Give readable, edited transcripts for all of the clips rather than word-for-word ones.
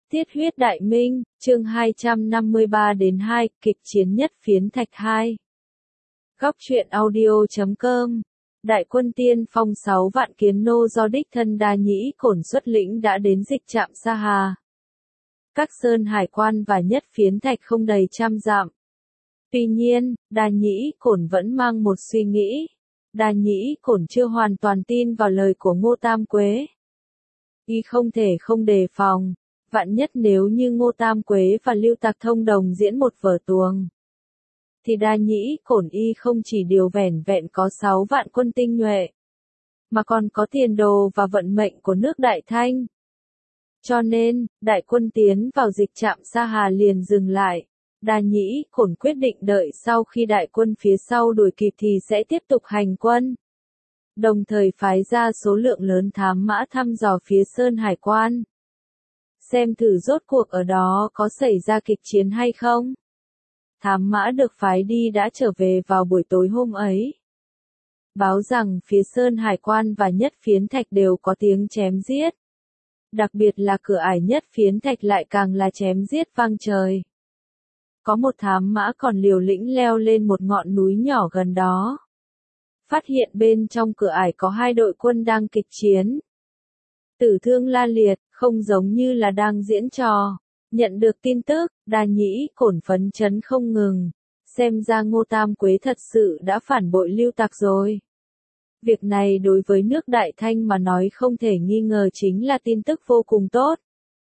Tiết huyết đại minh, chương 253 đến 2, kịch chiến nhất phiến thạch 2. Góc truyện audio.com. Đại quân tiên phong 6 vạn kiến nô do đích thân Đa Nhĩ Cổn xuất lĩnh đã đến dịch trạm Sa Hà. Các sơn hải quan và nhất phiến thạch không đầy trăm dặm. Tuy nhiên, Đa Nhĩ Cổn vẫn mang một suy nghĩ. Đa Nhĩ Cổn chưa hoàn toàn tin vào lời của Ngô Tam Quế. Y không thể không đề phòng. Vạn nhất nếu như Ngô Tam Quế và Lưu Tạc thông đồng diễn một vở tuồng, thì Đa Nhĩ Cổn y không chỉ điều vẻn vẹn có 6 vạn quân tinh nhuệ, mà còn có tiền đồ và vận mệnh của nước Đại Thanh. Cho nên, đại quân tiến vào dịch trạm Sa Hà liền dừng lại. Đa Nhĩ Cổn quyết định đợi sau khi đại quân phía sau đuổi kịp thì sẽ tiếp tục hành quân. Đồng thời phái ra số lượng lớn thám mã thăm dò phía Sơn Hải Quan. Xem thử rốt cuộc ở đó có xảy ra kịch chiến hay không. Thám mã được phái đi đã trở về vào buổi tối hôm ấy. Báo rằng phía Sơn Hải Quan và nhất phiến thạch đều có tiếng chém giết. Đặc biệt là cửa ải nhất phiến thạch lại càng là chém giết vang trời. Có một thám mã còn liều lĩnh leo lên một ngọn núi nhỏ gần đó. Phát hiện bên trong cửa ải có 2 đội quân đang kịch chiến. Tử thương la liệt, không giống như là đang diễn trò. Nhận được tin tức, Đa Nhĩ Cổn phấn chấn không ngừng. Xem ra Ngô Tam Quế thật sự đã phản bội Lưu Tạc rồi. Việc này đối với nước Đại Thanh mà nói không thể nghi ngờ chính là tin tức vô cùng tốt.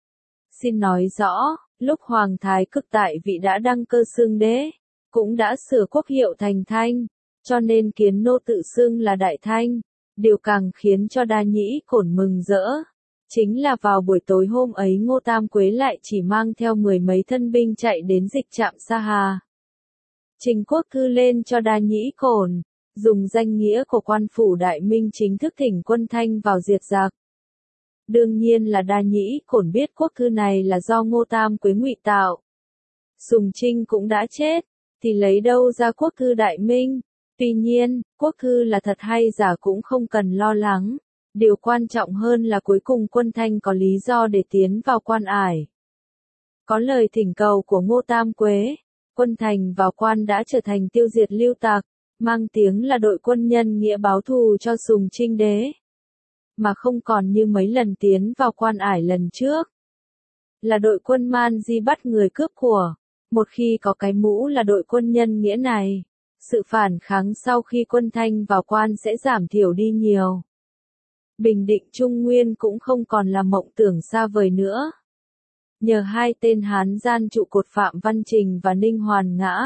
Xin nói rõ, lúc Hoàng Thái Cực tại vị đã đăng cơ xưng đế, cũng đã sửa quốc hiệu thành Thanh, cho nên kiến nô tự xưng là Đại Thanh. Điều càng khiến cho Đa Nhĩ Cổn mừng rỡ, chính là vào buổi tối hôm ấy Ngô Tam Quế lại chỉ mang theo 10 mấy thân binh chạy đến dịch trạm Sa Hà. Trình quốc thư lên cho Đa Nhĩ Cổn, dùng danh nghĩa của quan phủ Đại Minh chính thức thỉnh quân Thanh vào diệt giặc. Đương nhiên là Đa Nhĩ Cổn biết quốc thư này là do Ngô Tam Quế ngụy tạo. Sùng Trinh cũng đã chết, thì lấy đâu ra quốc thư Đại Minh? Tuy nhiên, quốc thư là thật hay giả cũng không cần lo lắng. Điều quan trọng hơn là cuối cùng quân Thanh có lý do để tiến vào quan ải. Có lời thỉnh cầu của Ngô Tam Quế, quân Thành vào quan đã trở thành tiêu diệt Lưu Tạc, mang tiếng là đội quân nhân nghĩa báo thù cho Sùng Trinh đế. Mà không còn như mấy lần tiến vào quan ải lần trước. Là đội quân man di bắt người cướp của. Một khi có cái mũ là đội quân nhân nghĩa này, sự phản kháng sau khi quân Thanh vào quan sẽ giảm thiểu đi nhiều. Bình định Trung Nguyên cũng không còn là mộng tưởng xa vời nữa. Nhờ 2 tên Hán gian trụ cột Phạm Văn Trình và Ninh Hoàn ngã,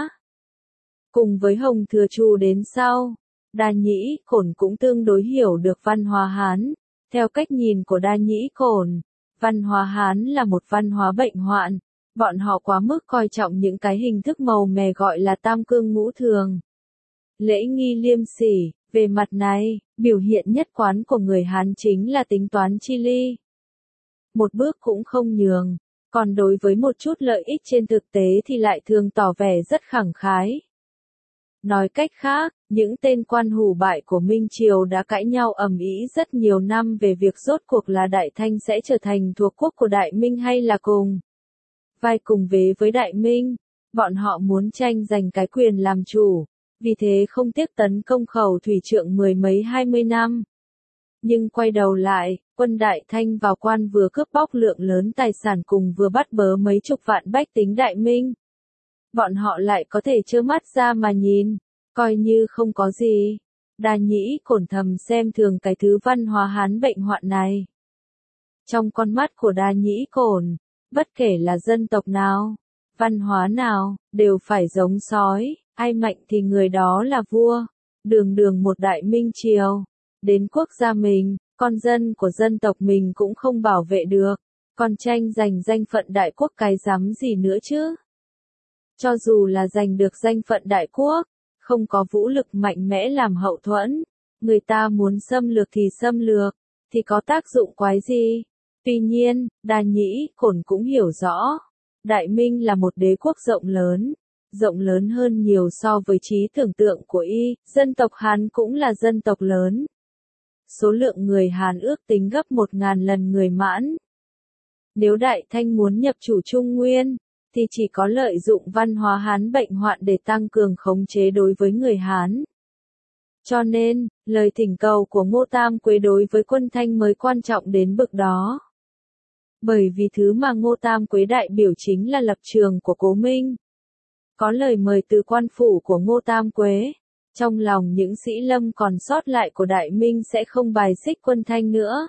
cùng với Hồng Thừa Trù đến sau, Đa Nhĩ Cổn cũng tương đối hiểu được văn hóa Hán. Theo cách nhìn của Đa Nhĩ Cổn, văn hóa Hán là một văn hóa bệnh hoạn. Bọn họ quá mức coi trọng những cái hình thức màu mè gọi là tam cương ngũ thường. Lễ nghi liêm sỉ, về mặt này, biểu hiện nhất quán của người Hán chính là tính toán chi ly. Một bước cũng không nhường, còn đối với một chút lợi ích trên thực tế thì lại thường tỏ vẻ rất khẳng khái. Nói cách khác, những tên quan hủ bại của Minh Triều đã cãi nhau ầm ĩ rất nhiều năm về việc rốt cuộc là Đại Thanh sẽ trở thành thuộc quốc của Đại Minh hay là cùng vai cùng vế với Đại Minh. Bọn họ muốn tranh giành cái quyền làm chủ, vì thế không tiếc tấn công Khẩu Thủy Trượng 10 mấy 20 năm. Nhưng quay đầu lại, quân Đại Thanh vào quan vừa cướp bóc lượng lớn tài sản cùng vừa bắt bớ mấy chục vạn bách tính Đại Minh. Bọn họ lại có thể trơ mắt ra mà nhìn, coi như không có gì. Đa Nhĩ Cổn thầm xem thường cái thứ văn hóa Hán bệnh hoạn này. Trong con mắt của Đa Nhĩ Cổn, bất kể là dân tộc nào, văn hóa nào, đều phải giống sói, ai mạnh thì người đó là vua. Đường đường một Đại Minh Triều, đến quốc gia mình, con dân của dân tộc mình cũng không bảo vệ được, còn tranh giành danh phận đại quốc cái rắm gì nữa chứ? Cho dù là giành được danh phận đại quốc, không có vũ lực mạnh mẽ làm hậu thuẫn, người ta muốn xâm lược thì có tác dụng quái gì? Tuy nhiên, Đa Nhĩ Cổn cũng hiểu rõ, Đại Minh là một đế quốc rộng lớn hơn nhiều so với trí tưởng tượng của y, dân tộc Hán cũng là dân tộc lớn. Số lượng người Hán ước tính gấp 1000 lần người Mãn. Nếu Đại Thanh muốn nhập chủ Trung Nguyên, thì chỉ có lợi dụng văn hóa Hán bệnh hoạn để tăng cường khống chế đối với người Hán. Cho nên, lời thỉnh cầu của Ngô Tam Quế đối với quân Thanh mới quan trọng đến bực đó. Bởi vì thứ mà Ngô Tam Quế đại biểu chính là lập trường của Cố Minh. Có lời mời từ quan phủ của Ngô Tam Quế, trong lòng những sĩ lâm còn sót lại của Đại Minh sẽ không bài xích quân Thanh nữa.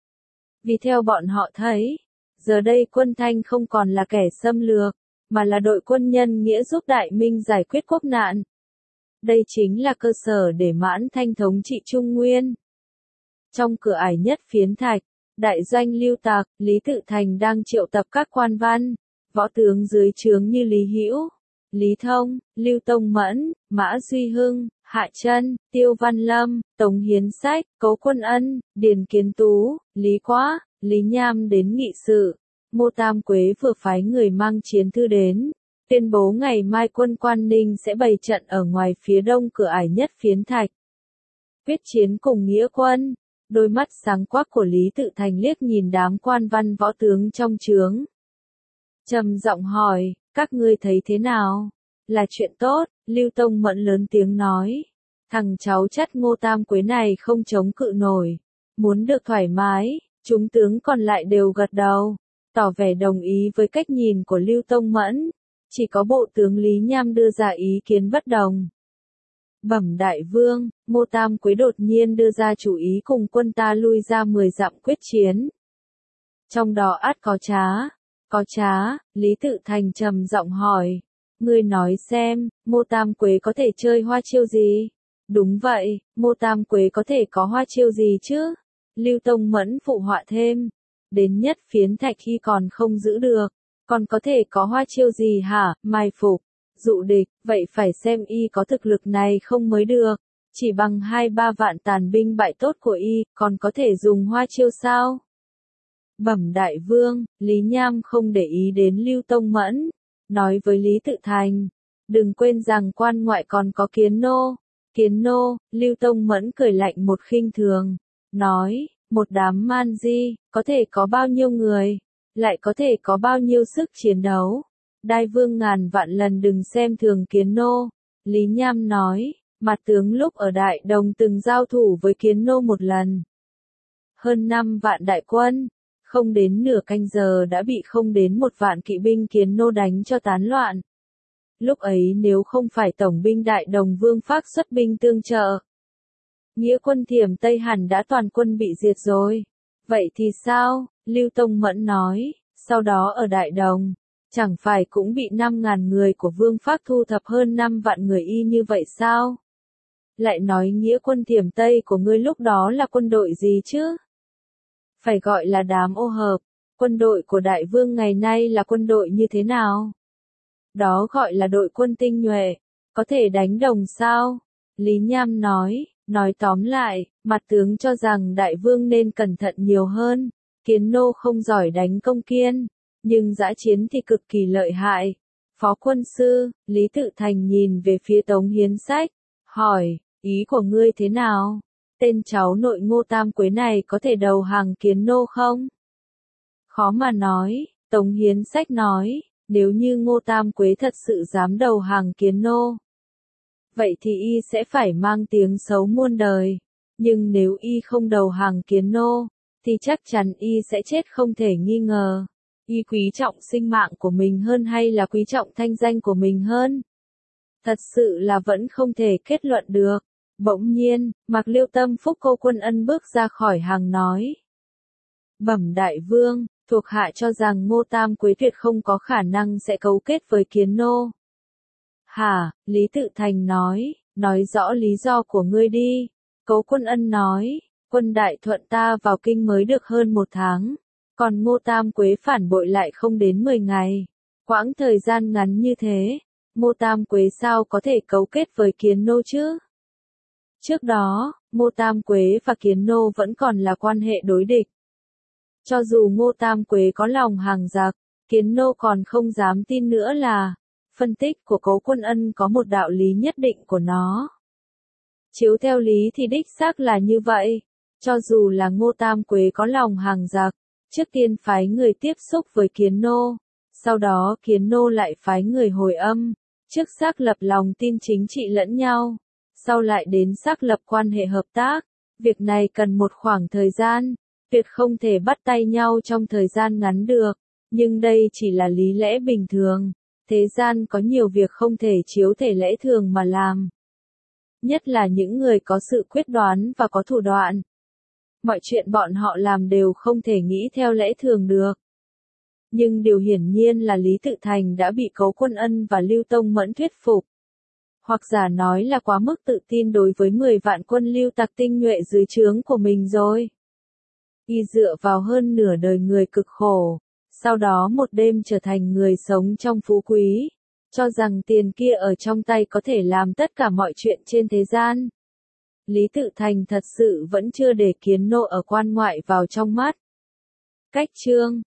Vì theo bọn họ thấy, giờ đây quân Thanh không còn là kẻ xâm lược, mà là đội quân nhân nghĩa giúp Đại Minh giải quyết quốc nạn. Đây chính là cơ sở để Mãn Thanh thống trị Trung Nguyên. Trong cửa ải nhất phiến thạch, đại doanh Lưu Tạc, Lý Tự Thành đang triệu tập các quan văn, võ tướng dưới trướng như Lý Hữu, Lý Thông, Lưu Tông Mẫn, Mã Duy Hưng, Hạ Trân, Tiêu Văn Lâm, Tống Hiến Sách, Cố Quân Ân, Điền Kiến Tú, Lý Quá, Lý Nham đến nghị sự. Ngô Tam Quế vừa phái người mang chiến thư đến, tuyên bố ngày mai quân Quan Ninh sẽ bày trận ở ngoài phía đông cửa ải nhất phiến thạch. Quyết chiến cùng nghĩa quân. Đôi mắt sáng quắc của Lý Tự Thành liếc nhìn đám quan văn võ tướng trong trướng. Trầm giọng hỏi, các ngươi thấy thế nào? Là chuyện tốt, Lưu Tông Mẫn lớn tiếng nói. Thằng cháu chắt Ngô Tam Quế này không chống cự nổi. Muốn được thoải mái, chúng tướng còn lại đều gật đầu, tỏ vẻ đồng ý với cách nhìn của Lưu Tông Mẫn. Chỉ có bộ tướng Lý Nham đưa ra ý kiến bất đồng. Bẩm đại vương, Ngô Tam Quế đột nhiên đưa ra chủ ý cùng quân ta lui ra 10 dặm quyết chiến. Trong đó ắt có trá, Lý Tự Thành trầm giọng hỏi. Ngươi nói xem, Ngô Tam Quế có thể chơi hoa chiêu gì? Đúng vậy, Ngô Tam Quế có thể có hoa chiêu gì chứ? Lưu Tông Mẫn phụ họa thêm. Đến nhất phiến thạch khi còn không giữ được, còn có thể có hoa chiêu gì hả? Mai phục, dụ địch, vậy phải xem y có thực lực này không mới được. Chỉ bằng 2-3 vạn tàn binh bại tốt của y, còn có thể dùng hoa chiêu sao? Bẩm đại vương, Lý Nham không để ý đến Lưu Tông Mẫn, nói với Lý Tự Thành, đừng quên rằng quan ngoại còn có Kiến Nô. Kiến Nô, Lưu Tông Mẫn cười lạnh một khinh thường, nói, một đám man di, có thể có bao nhiêu người, lại có thể có bao nhiêu sức chiến đấu. Đại vương ngàn vạn lần đừng xem thường Kiến Nô. Lý Nham nói, mặt tướng lúc ở Đại Đồng từng giao thủ với Kiến Nô một lần. Hơn 5 vạn đại quân, không đến nửa canh giờ đã bị không đến 1 vạn kỵ binh Kiến Nô đánh cho tán loạn. Lúc ấy nếu không phải tổng binh Đại Đồng Vương Phác xuất binh tương trợ, nghĩa quân Thiểm Tây hẳn đã toàn quân bị diệt rồi. Vậy thì sao? Lưu Tông Mẫn nói, sau đó ở Đại Đồng, chẳng phải cũng bị 5.000 người của Vương Phác thu thập hơn 5 vạn người y như vậy sao? Lại nói nghĩa quân Thiểm Tây của ngươi lúc đó là quân đội gì chứ? Phải gọi là đám ô hợp. Quân đội của đại vương ngày nay là quân đội như thế nào? Đó gọi là đội quân tinh nhuệ. Có thể đánh đồng sao? Lý Nham nói tóm lại, mặt tướng cho rằng đại vương nên cẩn thận nhiều hơn. Kiến Nô không giỏi đánh công kiên, nhưng dã chiến thì cực kỳ lợi hại. Phó quân sư, Lý Tự Thành nhìn về phía Tống Hiến Sách, hỏi, ý của ngươi thế nào? Tên cháu nội Ngô Tam Quế này có thể đầu hàng Kiến Nô không? Khó mà nói, Tống Hiến Sách nói, nếu như Ngô Tam Quế thật sự dám đầu hàng Kiến Nô, vậy thì y sẽ phải mang tiếng xấu muôn đời. Nhưng nếu y không đầu hàng Kiến Nô, thì chắc chắn y sẽ chết không thể nghi ngờ. Y quý trọng sinh mạng của mình hơn hay là quý trọng thanh danh của mình hơn? Thật sự là vẫn không thể kết luận được. Bỗng nhiên, Mạc Liêu Tâm Phúc Cố Quân Ân bước ra khỏi hàng nói. Bẩm đại vương, thuộc hạ cho rằng Ngô Tam Quế tuyệt không có khả năng sẽ cấu kết với Kiến Nô. Hả, Lý Tự Thành nói rõ lý do của ngươi đi. Cố Quân Ân nói, quân Đại Thuận ta vào kinh mới được hơn 1 tháng, còn Ngô Tam Quế phản bội lại không đến 10 ngày. Quãng thời gian ngắn như thế, Ngô Tam Quế sao có thể cấu kết với Kiến Nô chứ? Trước đó, Ngô Tam Quế và Kiến Nô vẫn còn là quan hệ đối địch. Cho dù Ngô Tam Quế có lòng hàng giặc, Kiến Nô còn không dám tin nữa là, phân tích của Cố Quân Ân có một đạo lý nhất định của nó. Chiếu theo lý thì đích xác là như vậy, cho dù là Ngô Tam Quế có lòng hàng giặc, Trước tiên phái người tiếp xúc với Kiến Nô, sau đó Kiến Nô lại phái người hồi âm, trước xác lập lòng tin chính trị lẫn nhau, sau lại đến xác lập quan hệ hợp tác. Việc này cần một khoảng thời gian, tuyệt không thể bắt tay nhau trong thời gian ngắn được, nhưng đây chỉ là lý lẽ bình thường. Thế gian có nhiều việc không thể chiếu thể lẽ thường mà làm. Nhất là những người có sự quyết đoán và có thủ đoạn. Mọi chuyện bọn họ làm đều không thể nghĩ theo lẽ thường được. Nhưng điều hiển nhiên là Lý Tự Thành đã bị Cấu Quân Ân và Lưu Tông Mẫn thuyết phục. Hoặc giả nói là quá mức tự tin đối với 10 vạn quân Lưu Tặc tinh nhuệ dưới trướng của mình rồi. Y dựa vào hơn nửa đời người cực khổ, sau đó một đêm trở thành người sống trong phú quý, cho rằng tiền kia ở trong tay có thể làm tất cả mọi chuyện trên thế gian. Lý Tự Thành thật sự vẫn chưa để Kiến Nô ở quan ngoại vào trong mắt. Cách chương